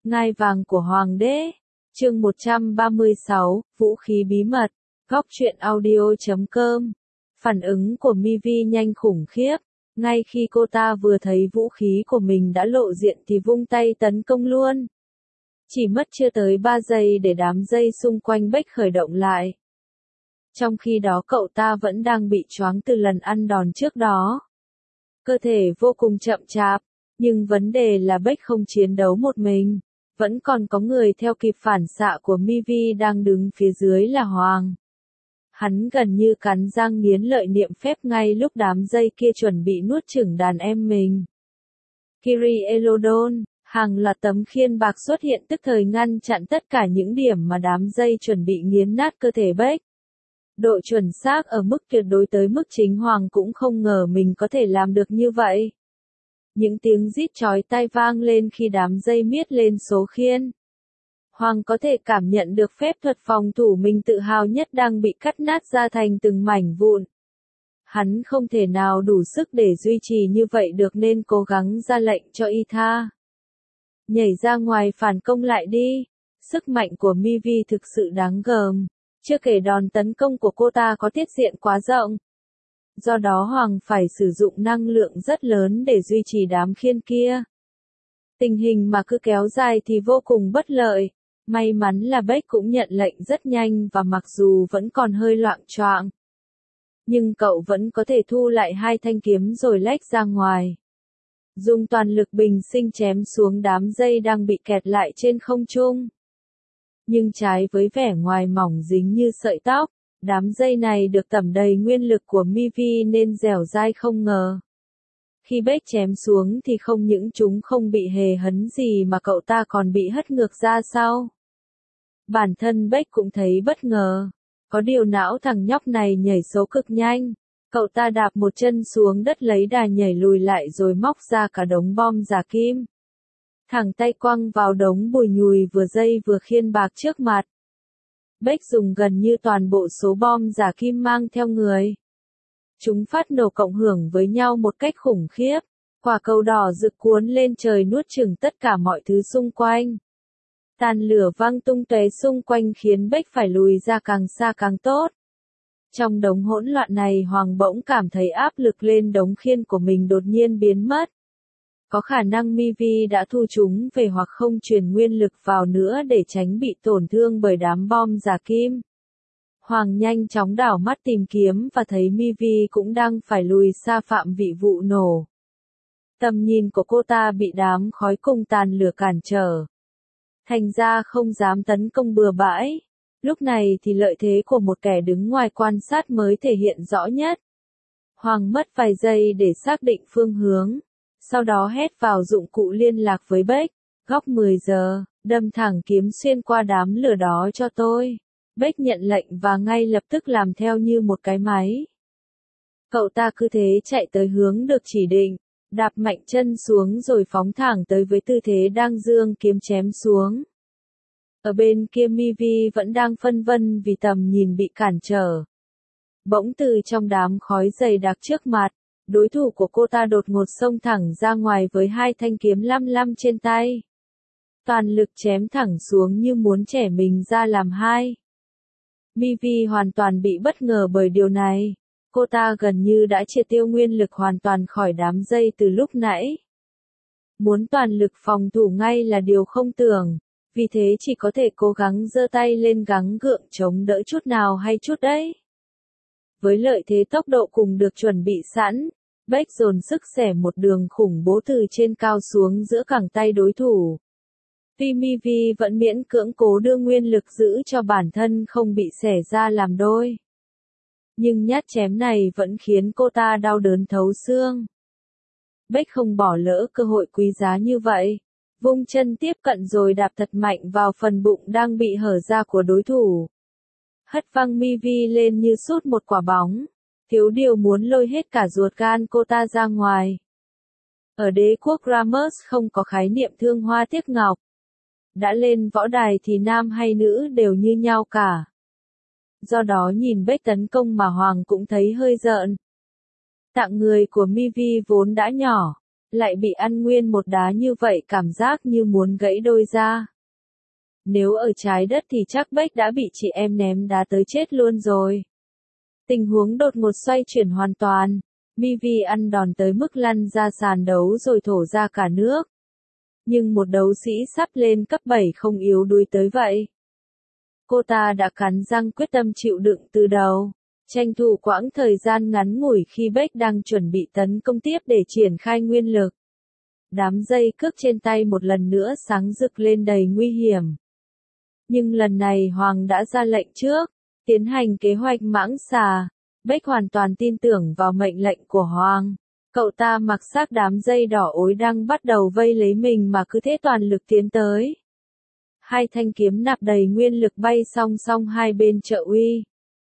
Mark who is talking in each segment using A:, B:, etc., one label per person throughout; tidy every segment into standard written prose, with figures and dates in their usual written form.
A: Ngai vàng của Hoàng đế. Chương 136, Vũ khí bí mật. Góc truyện audio.com. Phản ứng của Mivy nhanh khủng khiếp. Ngay khi cô ta vừa thấy vũ khí của mình đã lộ diện thì vung tay tấn công luôn. Chỉ mất chưa tới 3 giây để đám dây xung quanh Beck khởi động lại. Trong khi đó cậu ta vẫn đang bị choáng từ lần ăn đòn trước đó. Cơ thể vô cùng chậm chạp, nhưng vấn đề là Beck không chiến đấu một mình. Vẫn còn có người theo kịp phản xạ của Mivy đang đứng phía dưới là Hoàng. Hắn gần như cắn răng nghiến lợi niệm phép ngay lúc đám dây kia chuẩn bị nuốt chửng đàn em mình. Kiri Elodon, hàng loạt tấm khiên bạc xuất hiện tức thời ngăn chặn tất cả những điểm mà đám dây chuẩn bị nghiến nát cơ thể Beck. Độ chuẩn xác ở mức tuyệt đối tới mức chính Hoàng cũng không ngờ mình có thể làm được như vậy. Những tiếng rít chói tai vang lên khi đám dây miết lên số khiên. Hoàng có thể cảm nhận được phép thuật phòng thủ mình tự hào nhất đang bị cắt nát ra thành từng mảnh vụn. Hắn không thể nào đủ sức để duy trì như vậy được nên cố gắng ra lệnh cho Itha. Nhảy ra ngoài phản công lại đi. Sức mạnh của Mivy thực sự đáng gờm. Chưa kể đòn tấn công của cô ta có tiết diện quá rộng. Do đó Hoàng phải sử dụng năng lượng rất lớn để duy trì đám khiên kia. Tình hình mà cứ kéo dài thì vô cùng bất lợi. May mắn là Beck cũng nhận lệnh rất nhanh và mặc dù vẫn còn hơi loạng choạng, nhưng cậu vẫn có thể thu lại hai thanh kiếm rồi lách ra ngoài. Dùng toàn lực bình sinh chém xuống đám dây đang bị kẹt lại trên không trung. Nhưng trái với vẻ ngoài mỏng dính như sợi tóc, đám dây này được tẩm đầy nguyên lực của Mivy nên dẻo dai không ngờ. Khi Beck chém xuống thì không những chúng không bị hề hấn gì mà cậu ta còn bị hất ngược ra sau. Bản thân Beck cũng thấy bất ngờ. Có điều não thằng nhóc này nhảy số cực nhanh. Cậu ta đạp một chân xuống đất lấy đà nhảy lùi lại rồi móc ra cả đống bom giả kim. Thẳng tay quăng vào đống bùi nhùi vừa dây vừa khiên bạc trước mặt. Beck dùng gần như toàn bộ số bom giả kim mang theo người. Chúng phát nổ cộng hưởng với nhau một cách khủng khiếp. Quả cầu đỏ rực cuốn lên trời nuốt chửng tất cả mọi thứ xung quanh. Tàn lửa văng tung tóe xung quanh khiến Beck phải lùi ra càng xa càng tốt. Trong đống hỗn loạn này Hoàng bỗng cảm thấy áp lực lên đống khiên của mình đột nhiên biến mất. Có khả năng Mivy đã thu chúng về hoặc không truyền nguyên lực vào nữa để tránh bị tổn thương bởi đám bom giả kim. Hoàng nhanh chóng đảo mắt tìm kiếm và thấy Mivy cũng đang phải lùi xa phạm vị vụ nổ. Tầm nhìn của cô ta bị đám khói cùng tàn lửa cản trở. Thành ra không dám tấn công bừa bãi. Lúc này thì lợi thế của một kẻ đứng ngoài quan sát mới thể hiện rõ nhất. Hoàng mất vài giây để xác định phương hướng. Sau đó hét vào dụng cụ liên lạc với Beck. Góc 10 giờ, đâm thẳng kiếm xuyên qua đám lửa đó cho tôi. Beck nhận lệnh và ngay lập tức làm theo như một cái máy. Cậu ta cứ thế chạy tới hướng được chỉ định. Đạp mạnh chân xuống rồi phóng thẳng tới với tư thế đang giương kiếm chém xuống. Ở bên kia Mivy vẫn đang phân vân vì tầm nhìn bị cản trở. Bỗng từ trong đám khói dày đặc trước mặt, đối thủ của cô ta đột ngột xông thẳng ra ngoài với hai thanh kiếm lăm lăm trên tay. Toàn lực chém thẳng xuống như muốn chẻ mình ra làm hai. Mivy hoàn toàn bị bất ngờ bởi điều này. Cô ta gần như đã triệt tiêu nguyên lực hoàn toàn khỏi đám dây từ lúc nãy. Muốn toàn lực phòng thủ ngay là điều không tưởng, vì thế chỉ có thể cố gắng giơ tay lên gắng gượng chống đỡ chút nào hay chút đấy. Với lợi thế tốc độ cùng được chuẩn bị sẵn, Beck dồn sức xẻ một đường khủng bố từ trên cao xuống giữa cẳng tay đối thủ. Tuy Mivy vẫn miễn cưỡng cố đưa nguyên lực giữ cho bản thân không bị xẻ ra làm đôi. Nhưng nhát chém này vẫn khiến cô ta đau đớn thấu xương. Beck không bỏ lỡ cơ hội quý giá như vậy. Vung chân tiếp cận rồi đạp thật mạnh vào phần bụng đang bị hở ra của đối thủ. Hất văng Mivy lên như sút một quả bóng. Thiếu điều muốn lôi hết cả ruột gan cô ta ra ngoài. Ở đế quốc Ramos không có khái niệm thương hoa tiếc ngọc. Đã lên võ đài thì nam hay nữ đều như nhau cả. Do đó nhìn Beck tấn công mà Hoàng cũng thấy hơi rợn. Tạng người của Mivy vốn đã nhỏ, lại bị ăn nguyên một đá như vậy cảm giác như muốn gãy đôi ra. Nếu ở trái đất thì chắc Bách đã bị chị em ném đá tới chết luôn rồi. Tình huống đột ngột xoay chuyển hoàn toàn. Mivi ăn đòn tới mức lăn ra sàn đấu rồi thổ ra cả nước. Nhưng một đấu sĩ sắp lên cấp 7 không yếu đuối tới vậy. Cô ta đã cắn răng quyết tâm chịu đựng từ đầu, tranh thủ quãng thời gian ngắn ngủi khi Beck đang chuẩn bị tấn công tiếp để triển khai nguyên lực. Đám dây cước trên tay một lần nữa sáng rực lên đầy nguy hiểm. Nhưng lần này Hoàng đã ra lệnh trước, tiến hành kế hoạch mãng xà. Beck hoàn toàn tin tưởng vào mệnh lệnh của Hoàng. Cậu ta mặc xác đám dây đỏ ối đang bắt đầu vây lấy mình mà cứ thế toàn lực tiến tới. Hai thanh kiếm nạp đầy nguyên lực bay song song hai bên trợ uy.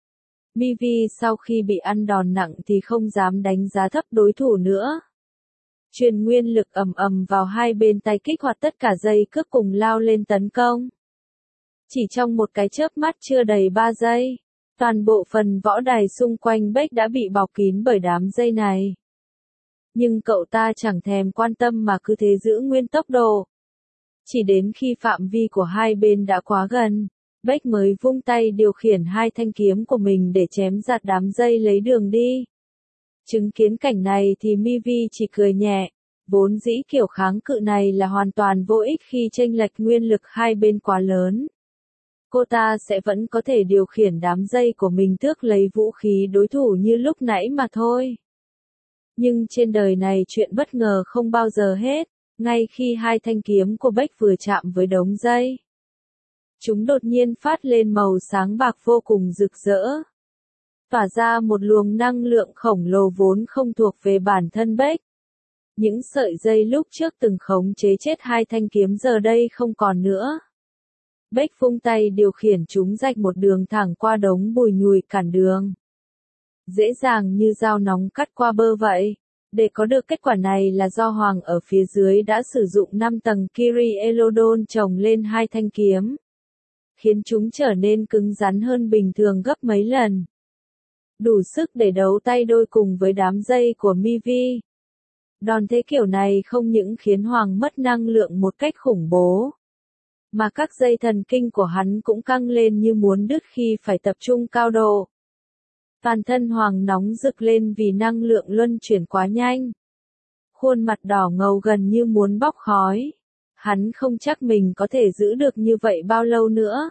A: Mivi sau khi bị ăn đòn nặng thì không dám đánh giá thấp đối thủ nữa. Truyền nguyên lực ầm ầm vào hai bên tay kích hoạt tất cả dây cước cùng lao lên tấn công. Chỉ trong một cái chớp mắt chưa đầy 3 giây, toàn bộ phần võ đài xung quanh Beck đã bị bọc kín bởi đám dây này. Nhưng cậu ta chẳng thèm quan tâm mà cứ thế giữ nguyên tốc độ. Chỉ đến khi phạm vi của hai bên đã quá gần, Beck mới vung tay điều khiển hai thanh kiếm của mình để chém giạt đám dây lấy đường đi. Chứng kiến cảnh này thì Mivi chỉ cười nhẹ, vốn dĩ kiểu kháng cự này là hoàn toàn vô ích khi chênh lệch nguyên lực hai bên quá lớn. Cô ta sẽ vẫn có thể điều khiển đám dây của mình tước lấy vũ khí đối thủ như lúc nãy mà thôi. Nhưng trên đời này chuyện bất ngờ không bao giờ hết, ngay khi hai thanh kiếm của Beck vừa chạm với đống dây. Chúng đột nhiên phát lên màu sáng bạc vô cùng rực rỡ. Tỏa ra một luồng năng lượng khổng lồ vốn không thuộc về bản thân Beck. Những sợi dây lúc trước từng khống chế chết hai thanh kiếm giờ đây không còn nữa. Beck vung tay điều khiển chúng rạch một đường thẳng qua đống bùi nhùi cản đường. Dễ dàng như dao nóng cắt qua bơ vậy. Để có được kết quả này là do Hoàng ở phía dưới đã sử dụng 5 tầng Kiri Elodon chồng lên hai thanh kiếm, khiến chúng trở nên cứng rắn hơn bình thường gấp mấy lần. Đủ sức để đấu tay đôi cùng với đám dây của Mivi. Đòn thế kiểu này không những khiến Hoàng mất năng lượng một cách khủng bố, mà các dây thần kinh của hắn cũng căng lên như muốn đứt khi phải tập trung cao độ. Toàn thân Hoàng nóng rực lên vì năng lượng luân chuyển quá nhanh. Khuôn mặt đỏ ngầu gần như muốn bốc khói. Hắn không chắc mình có thể giữ được như vậy bao lâu nữa.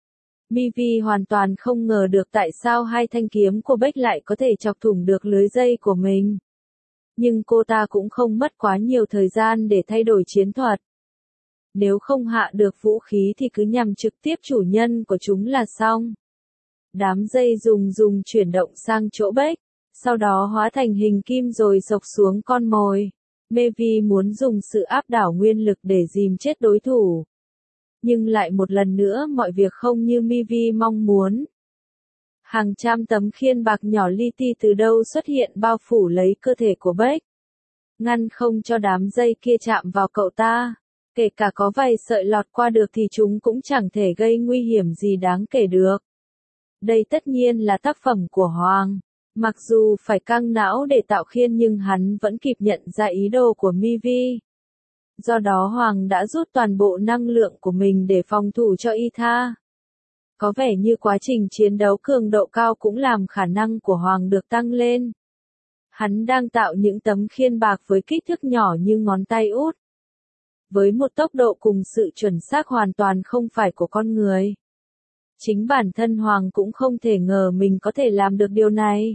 A: Mivi hoàn toàn không ngờ được tại sao hai thanh kiếm của Beck lại có thể chọc thủng được lưới dây của mình. Nhưng cô ta cũng không mất quá nhiều thời gian để thay đổi chiến thuật. Nếu không hạ được vũ khí thì cứ nhằm trực tiếp chủ nhân của chúng là xong. Đám dây dùng chuyển động sang chỗ Beck, sau đó hóa thành hình kim rồi xộc xuống con mồi. Mivi muốn dùng sự áp đảo nguyên lực để dìm chết đối thủ. Nhưng lại một lần nữa mọi việc không như Mivi mong muốn. Hàng trăm tấm khiên bạc nhỏ li ti từ đâu xuất hiện bao phủ lấy cơ thể của Beck, ngăn không cho đám dây kia chạm vào cậu ta. Kể cả có vài sợi lọt qua được thì chúng cũng chẳng thể gây nguy hiểm gì đáng kể được. Đây tất nhiên là tác phẩm của Hoàng. Mặc dù phải căng não để tạo khiên nhưng hắn vẫn kịp nhận ra ý đồ của Mivi. Do đó Hoàng đã rút toàn bộ năng lượng của mình để phòng thủ cho Itha. Có vẻ như quá trình chiến đấu cường độ cao cũng làm khả năng của Hoàng được tăng lên. Hắn đang tạo những tấm khiên bạc với kích thước nhỏ như ngón tay út. Với một tốc độ cùng sự chuẩn xác hoàn toàn không phải của con người. Chính bản thân Hoàng cũng không thể ngờ mình có thể làm được điều này.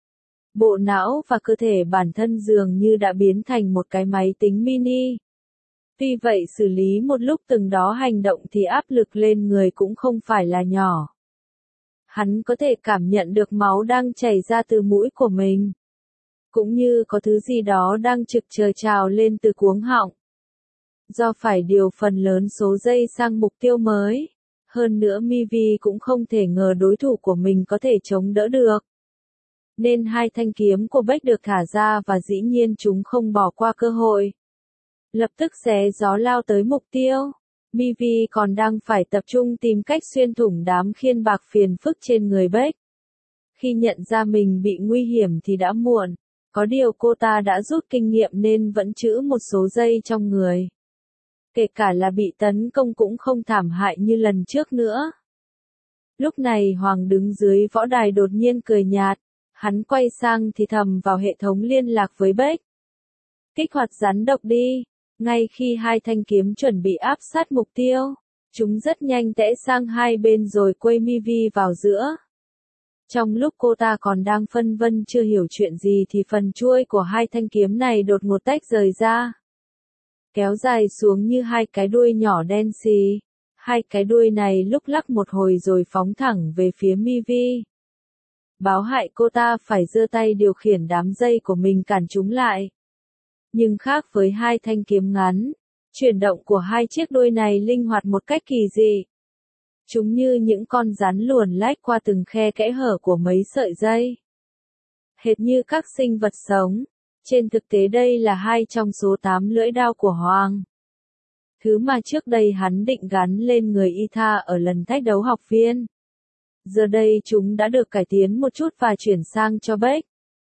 A: Bộ não và cơ thể bản thân dường như đã biến thành một cái máy tính mini. Tuy vậy xử lý một lúc từng đó hành động thì áp lực lên người cũng không phải là nhỏ. Hắn có thể cảm nhận được máu đang chảy ra từ mũi của mình. Cũng như có thứ gì đó đang trực chờ trào lên từ cuống họng. Do phải điều phần lớn số dây sang mục tiêu mới. Hơn nữa Mivi cũng không thể ngờ đối thủ của mình có thể chống đỡ được. Nên hai thanh kiếm của Beck được thả ra và dĩ nhiên chúng không bỏ qua cơ hội. Lập tức xé gió lao tới mục tiêu. Mivi còn đang phải tập trung tìm cách xuyên thủng đám khiên bạc phiền phức trên người Beck. Khi nhận ra mình bị nguy hiểm thì đã muộn. Có điều cô ta đã rút kinh nghiệm nên vẫn trữ một số giây trong người. Kể cả là bị tấn công cũng không thảm hại như lần trước nữa. Lúc này Hoàng đứng dưới võ đài đột nhiên cười nhạt, hắn quay sang thì thầm vào hệ thống liên lạc với Beck. Kích hoạt rắn độc đi, ngay khi hai thanh kiếm chuẩn bị áp sát mục tiêu, chúng rất nhanh tẽ sang hai bên rồi quây Mivi vào giữa. Trong lúc cô ta còn đang phân vân chưa hiểu chuyện gì thì phần chuôi của hai thanh kiếm này đột ngột tách rời ra. Kéo dài xuống như hai cái đuôi nhỏ đen xì. Hai cái đuôi này lúc lắc một hồi rồi phóng thẳng về phía Mivi. Báo hại cô ta phải giơ tay điều khiển đám dây của mình cản chúng lại. Nhưng khác với hai thanh kiếm ngắn, chuyển động của hai chiếc đuôi này linh hoạt một cách kỳ dị. Chúng như những con rắn luồn lách qua từng khe kẽ hở của mấy sợi dây. Hệt như các sinh vật sống. Trên thực tế đây là hai trong số 8 lưỡi đao của Hoàng. Thứ mà trước đây hắn định gắn lên người Itha ở lần thách đấu học viên. Giờ đây chúng đã được cải tiến một chút và chuyển sang cho Beck.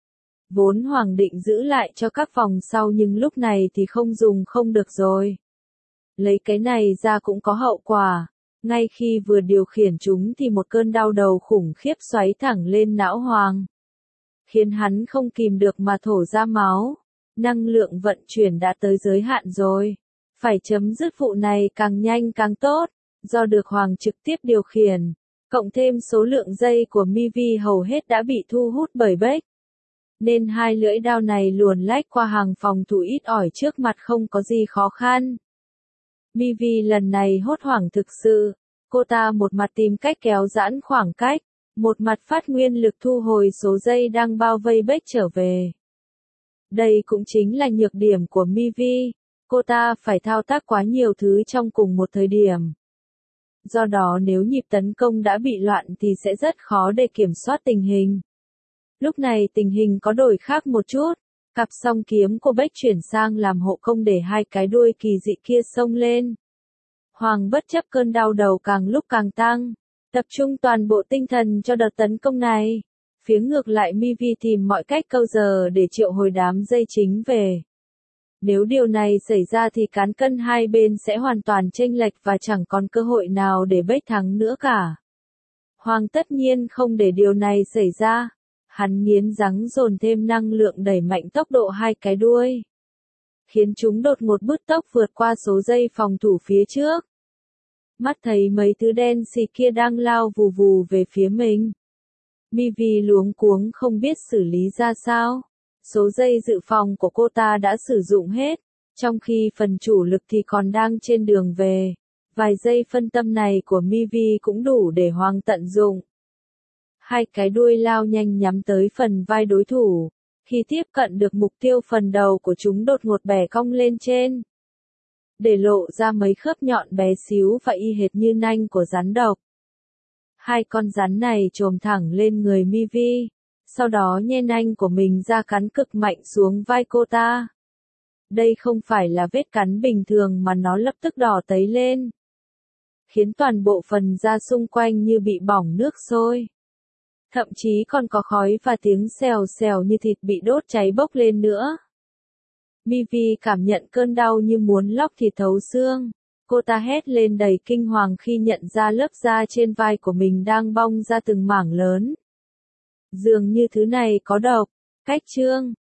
A: Vốn Hoàng định giữ lại cho các vòng sau nhưng lúc này thì không dùng không được rồi. Lấy cái này ra cũng có hậu quả. Ngay khi vừa điều khiển chúng thì một cơn đau đầu khủng khiếp xoáy thẳng lên não Hoàng. Khiến hắn không kìm được mà thổ ra máu. Năng lượng vận chuyển đã tới giới hạn rồi. Phải chấm dứt vụ này càng nhanh càng tốt. Do được Hoàng trực tiếp điều khiển. Cộng thêm số lượng dây của Mivi hầu hết đã bị thu hút bởi Beck. Nên hai lưỡi đao này luồn lách qua hàng phòng thủ ít ỏi trước mặt không có gì khó khăn. Mivi lần này hốt hoảng thực sự. Cô ta một mặt tìm cách kéo giãn khoảng cách. Một mặt phát nguyên lực thu hồi số dây đang bao vây Beck trở về. Đây cũng chính là nhược điểm của Mivi. Cô ta phải thao tác quá nhiều thứ trong cùng một thời điểm. Do đó nếu nhịp tấn công đã bị loạn thì sẽ rất khó để kiểm soát tình hình. Lúc này tình hình có đổi khác một chút. Cặp song kiếm của Beck chuyển sang làm hộ công để hai cái đuôi kỳ dị kia xông lên. Hoàng bất chấp cơn đau đầu càng lúc càng tăng. Tập trung toàn bộ tinh thần cho đợt tấn công này. Phía ngược lại Mivi tìm mọi cách câu giờ để triệu hồi đám dây chính về. Nếu điều này xảy ra thì cán cân hai bên sẽ hoàn toàn chênh lệch và chẳng còn cơ hội nào để Beck thắng nữa cả. Hoàng tất nhiên không để điều này xảy ra. Hắn nghiến răng dồn thêm năng lượng đẩy mạnh tốc độ hai cái đuôi. Khiến chúng đột ngột bứt tốc vượt qua số dây phòng thủ phía trước. Mắt thấy mấy thứ đen xì kia đang lao vù vù về phía mình. Mivi luống cuống không biết xử lý ra sao. Số dây dự phòng của cô ta đã sử dụng hết, trong khi phần chủ lực thì còn đang trên đường về. Vài giây phân tâm này của Mivi cũng đủ để Hoàng tận dụng. Hai cái đuôi lao nhanh nhắm tới phần vai đối thủ. Khi tiếp cận được mục tiêu phần đầu của chúng đột ngột bẻ cong lên trên. Để lộ ra mấy khớp nhọn bé xíu và y hệt như nanh của rắn độc. Hai con rắn này chồm thẳng lên người Mivi. Sau đó nhe nanh của mình ra cắn cực mạnh xuống vai cô ta. Đây không phải là vết cắn bình thường mà nó lập tức đỏ tấy lên. Khiến toàn bộ phần da xung quanh như bị bỏng nước sôi. Thậm chí còn có khói và tiếng xèo xèo như thịt bị đốt cháy bốc lên nữa. Mivi cảm nhận cơn đau như muốn lóc thịt thấu xương. Cô ta hét lên đầy kinh hoàng khi nhận ra lớp da trên vai của mình đang bong ra từng mảng lớn. Dường như thứ này có độc. Cách chương